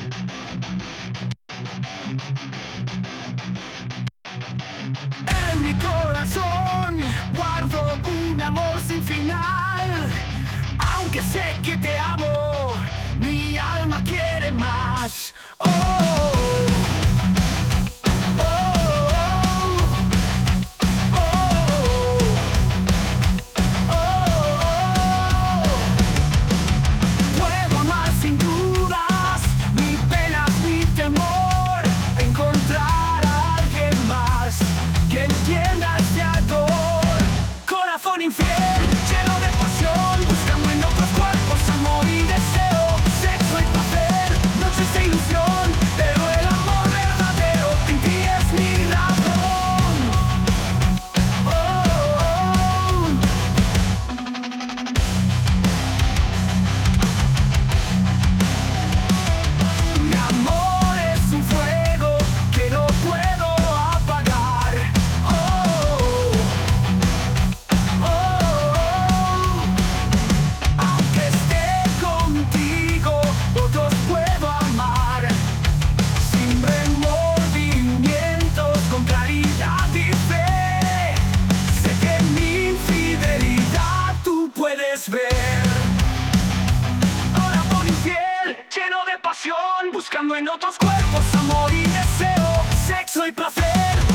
En mi corazón guardo un amor sin final. Aunque sé que te amo, mi alma quiere más. Oh, oh, oh, oh, oh. Puedo amar sin dudas, ni penas ni temor. Encontrar a alguien más que entienda este ardor. Corazón infiel, lleno de pasión, buscando en otros cuerpos amor y deseo. Sexo y placer, noches de ilusión, pero el amor verdadero en ti es mi razón. Oh, oh, oh. Mi amor es un fuego que no puedo apagar. Oh, oh, oh. Aunque esté contigo, otros puedo amar. Sin remordimientos, con claridad y fe. Sé que mi infidelidad tú puedes ver. Corazón infiel, lleno de pasión, buscando en otros cuerpos amor y deseo, sexo y placer.